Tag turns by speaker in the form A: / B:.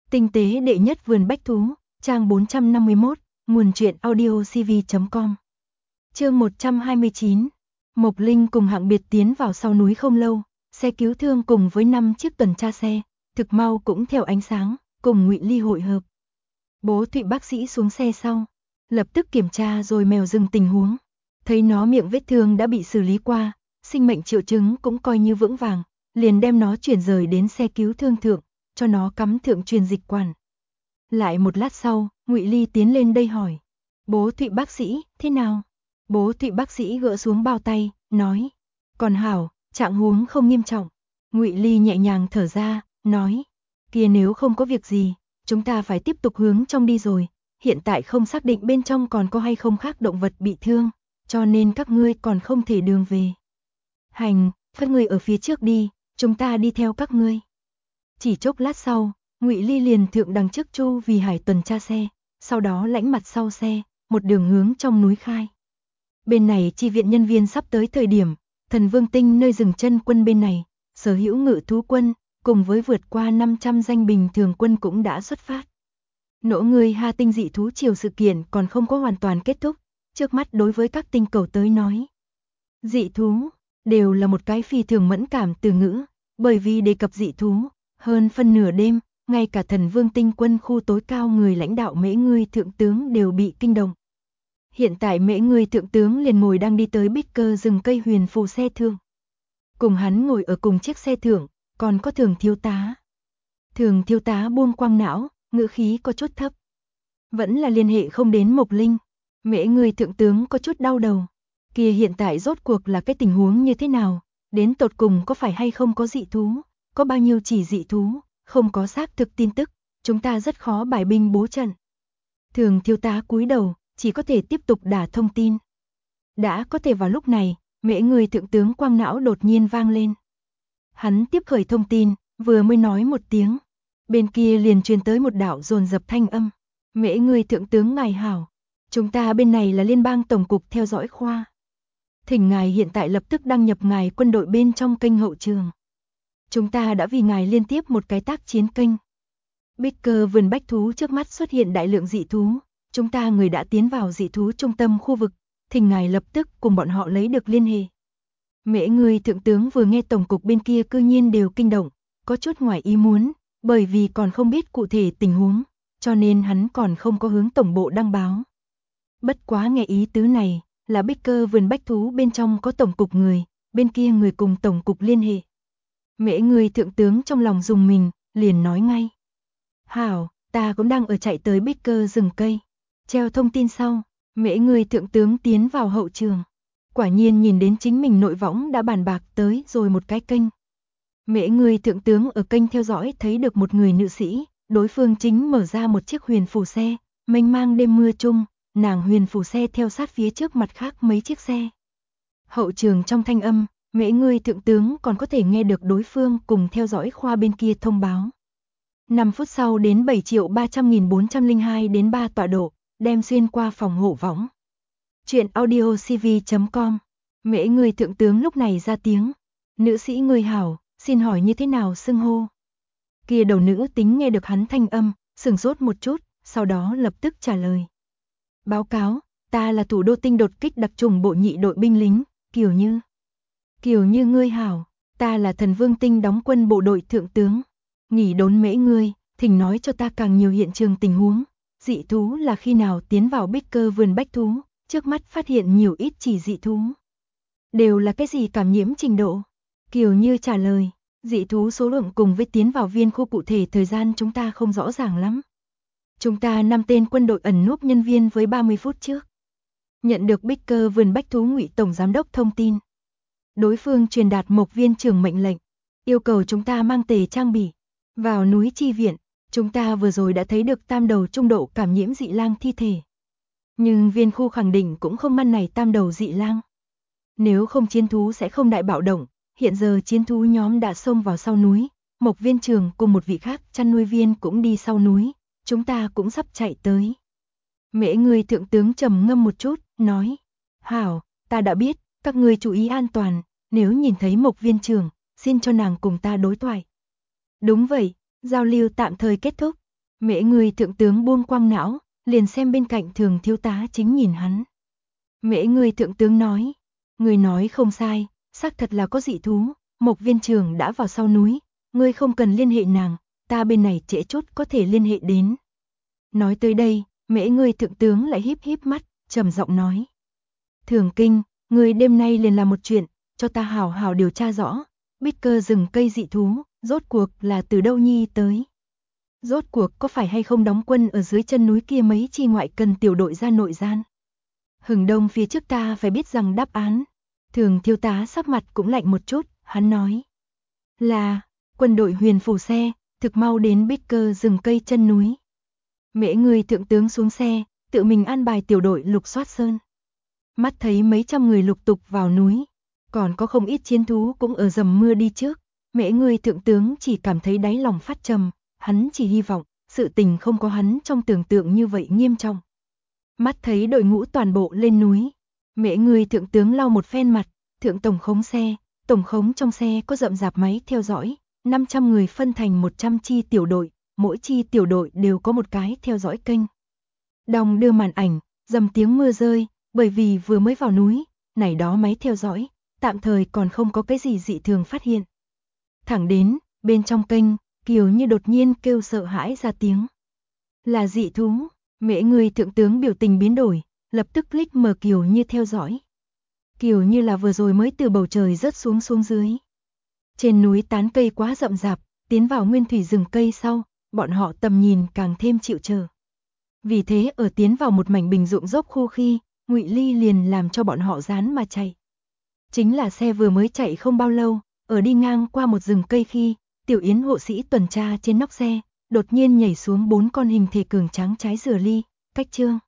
A: Tinh tế đệ nhất vườn bách thú, trang 451, nguồn truyện audiocv.com. Chương 129. Mộc Linh cùng Hạng Biệt tiến vào sau núi không lâu, xe cứu thương cùng với 5 chiếc tuần tra xe, thực mau cũng theo ánh sáng, cùng Ngụy Ly hội hợp. Bố Thụy bác sĩ xuống xe sau, lập tức kiểm tra rồi mèo rừng tình huống. Thấy nó miệng vết thương đã bị xử lý qua, sinh mệnh triệu chứng cũng coi như vững vàng, liền đem nó chuyển rời đến xe cứu thương thượng, cho nó cắm thượng truyền dịch quản. Lại một lát sau, Ngụy Ly tiến lên đây hỏi: "Bố Thụy bác sĩ, thế nào?" Bố Thụy bác sĩ gỡ xuống bao tay, nói: "Còn hảo, trạng huống không nghiêm trọng." Ngụy Ly nhẹ nhàng thở ra, nói: "Kia nếu không có việc gì, chúng ta phải tiếp tục hướng trong đi rồi, hiện tại không xác định bên trong còn có hay không khác động vật bị thương, cho nên các ngươi còn không thể đường về. Hành, các ngươi ở phía trước đi, chúng ta đi theo các ngươi." Chỉ chốc lát sau, Ngụy Ly liền thượng đằng trước Chu Vì Hải tuần tra xe, sau đó lãnh mặt sau xe, một đường hướng trong núi khai. Bên này chi viện nhân viên sắp tới thời điểm, Thần Vương Tinh nơi dừng chân quân bên này, sở hữu ngự thú quân, cùng với vượt qua 500 danh bình thường quân cũng đã xuất phát. Nỗ người Ha Tinh dị thú triều sự kiện còn không có hoàn toàn kết thúc, trước mắt đối với các tinh cầu tới nói. Dị thú, đều là một cái phi thường mẫn cảm từ ngữ, bởi vì đề cập dị thú, hơn phân nửa đêm, ngay cả Thần Vương Tinh quân khu tối cao người lãnh đạo Mễ Ngươi thượng tướng đều bị kinh động. Hiện tại Mễ Ngươi thượng tướng liền ngồi đang đi tới bích cơ rừng cây huyền phù xe thượng. Cùng hắn ngồi ở cùng chiếc xe thượng, còn có Thường thiếu tá. Thường thiếu tá buông quang não, ngữ khí có chút thấp. Vẫn là liên hệ không đến Mộc Linh. Mễ Ngươi thượng tướng có chút đau đầu. Kia hiện tại rốt cuộc là cái tình huống như thế nào? Đến tột cùng có phải hay không có dị thú? Có bao nhiêu chỉ dị thú? Không có xác thực tin tức, chúng ta rất khó bài binh bố trận. Thường thiếu tá cúi đầu, chỉ có thể tiếp tục đả thông tin. Đã có thể vào lúc này, Mễ Ngươi thượng tướng quang não đột nhiên vang lên. Hắn tiếp khởi thông tin, vừa mới nói một tiếng, bên kia liền truyền tới một đạo dồn dập thanh âm. Mễ Ngươi thượng tướng ngài hảo, chúng ta bên này là Liên bang Tổng cục theo dõi khoa. Thỉnh ngài hiện tại lập tức đăng nhập ngài quân đội bên trong kênh hậu trường. Chúng ta đã vì ngài liên tiếp một cái tác chiến kênh. Bích cơ vườn bách thú trước mắt xuất hiện đại lượng dị thú, chúng ta người đã tiến vào dị thú trung tâm khu vực, thỉnh ngài lập tức cùng bọn họ lấy được liên hệ. Mễ Ngươi thượng tướng vừa nghe tổng cục bên kia cư nhiên đều kinh động, có chút ngoài ý muốn, bởi vì còn không biết cụ thể tình huống, cho nên hắn còn không có hướng tổng bộ đăng báo. Bất quá nghe ý tứ này, là bích cơ vườn bách thú bên trong có tổng cục người, bên kia người cùng tổng cục liên hệ. Mễ Ngươi thượng tướng trong lòng dùng mình, liền nói ngay: "Hảo, ta cũng đang ở chạy tới bích cơ rừng cây." Treo thông tin sau, Mễ Ngươi thượng tướng tiến vào hậu trường. Quả nhiên nhìn đến chính mình nội võng đã bàn bạc tới rồi một cái kênh. Mễ Ngươi thượng tướng ở kênh theo dõi thấy được một người nữ sĩ, đối phương chính mở ra một chiếc huyền phù xe, mênh mang đêm mưa chung, nàng huyền phù xe theo sát phía trước mặt khác mấy chiếc xe. Hậu trường trong thanh âm, Mễ Ngươi thượng tướng còn có thể nghe được đối phương cùng theo dõi khoa bên kia thông báo. 5 phút sau đến 7.300.402 đến 3 tọa độ, đem xuyên qua phòng hộ võng. Chuyện audiocv.com. Mễ Ngươi thượng tướng lúc này ra tiếng: "Nữ sĩ người hảo, xin hỏi như thế nào xưng hô?" Kia đầu nữ tính nghe được hắn thanh âm, sửng sốt một chút, sau đó lập tức trả lời: "Báo cáo, ta là thủ đô tinh đột kích đặc chủng bộ nhị đội binh lính, Kiều Như." "Kiều Như ngươi hảo, ta là Thần Vương Tinh đóng quân bộ đội thượng tướng. Nghỉ đốn Mễ Ngươi, thỉnh nói cho ta càng nhiều hiện trường tình huống. Dị thú là khi nào tiến vào bích cơ vườn bách thú, trước mắt phát hiện nhiều ít chỉ dị thú. Đều là cái gì cảm nhiễm trình độ?" Kiều Như trả lời: "Dị thú số lượng cùng với tiến vào viên khu cụ thể thời gian chúng ta không rõ ràng lắm. Chúng ta 5 tên quân đội ẩn núp nhân viên với 30 phút trước. Nhận được bích cơ vườn bách thú Ngụy tổng giám đốc thông tin. Đối phương truyền đạt Mộc viên trưởng mệnh lệnh, yêu cầu chúng ta mang tề trang bị vào núi chi viện. Chúng ta vừa rồi đã thấy được tam đầu trung độ cảm nhiễm dị lang thi thể. Nhưng viên khu khẳng định cũng không ngăn này tam đầu dị lang. Nếu không chiến thú sẽ không đại bạo động, hiện giờ chiến thú nhóm đã xông vào sau núi, Mộc viên trưởng cùng một vị khác chăn nuôi viên cũng đi sau núi, chúng ta cũng sắp chạy tới." Mễ Ngươi thượng tướng trầm ngâm một chút, nói: "Hảo, ta đã biết, các ngươi chú ý an toàn, nếu nhìn thấy Mộc viên trưởng, xin cho nàng cùng ta đối thoại." "Đúng vậy." Giao lưu tạm thời kết thúc, Mễ Người thượng tướng buông quăng não, liền xem bên cạnh Thường thiếu tá chính nhìn hắn. Mễ Người thượng tướng nói, người nói không sai, xác thật là có dị thú, Mộc viên trưởng đã vào sau núi, ngươi không cần liên hệ nàng, ta bên này trễ chút có thể liên hệ đến. Nói tới đây, Mễ Người thượng tướng lại híp híp mắt, trầm giọng nói. Thường Kinh, ngươi đêm nay liền làm một chuyện, cho ta hảo hảo điều tra rõ, bích cơ rừng cây dị thú, rốt cuộc là từ đâu nhi tới. Rốt cuộc có phải hay không đóng quân ở dưới chân núi kia mấy chi ngoại cần tiểu đội ra nội gian. Hừng đông phía trước ta phải biết rằng đáp án. Thường thiếu tá sắc mặt cũng lạnh một chút, hắn nói. Là, quân đội Huyền Phủ xe, thực mau đến bích cơ rừng cây chân núi. Mễ Người thượng tướng xuống xe, tự mình an bài tiểu đội lục soát sơn. Mắt thấy mấy trăm người lục tục vào núi, còn có không ít chiến thú cũng ở dầm mưa đi trước. Mễ Người thượng tướng chỉ cảm thấy đáy lòng phát trầm, hắn chỉ hy vọng, sự tình không có hắn trong tưởng tượng như vậy nghiêm trọng. Mắt thấy đội ngũ toàn bộ lên núi, Mễ Người thượng tướng lau một phen mặt, thượng tổng khống xe, tổng khống trong xe có rậm rạp máy theo dõi, 500 người phân thành 100 chi tiểu đội, mỗi chi tiểu đội đều có một cái theo dõi kênh. Đong đưa màn ảnh, dầm tiếng mưa rơi, bởi vì vừa mới vào núi, này đó máy theo dõi, tạm thời còn không có cái gì dị thường phát hiện. Thẳng đến, bên trong kênh, Kiều Như đột nhiên kêu sợ hãi ra tiếng. Là dị thú, Mễ Người thượng tướng biểu tình biến đổi, lập tức click mở Kiều Như theo dõi. Kiều Như là vừa rồi mới từ bầu trời rớt xuống dưới. Trên núi tán cây quá rậm rạp, tiến vào nguyên thủy rừng cây sau, bọn họ tầm nhìn càng thêm chịu trở. Vì thế ở tiến vào một mảnh bình ruộng dốc khu khi, Ngụy Ly liền làm cho bọn họ dán mà chạy. Chính là xe vừa mới chạy không bao lâu, ở đi ngang qua một rừng cây khi, Tiểu Yến hộ sĩ tuần tra trên nóc xe, đột nhiên nhảy xuống 4 con hình thể cường tráng trái dừa ly, cách Trương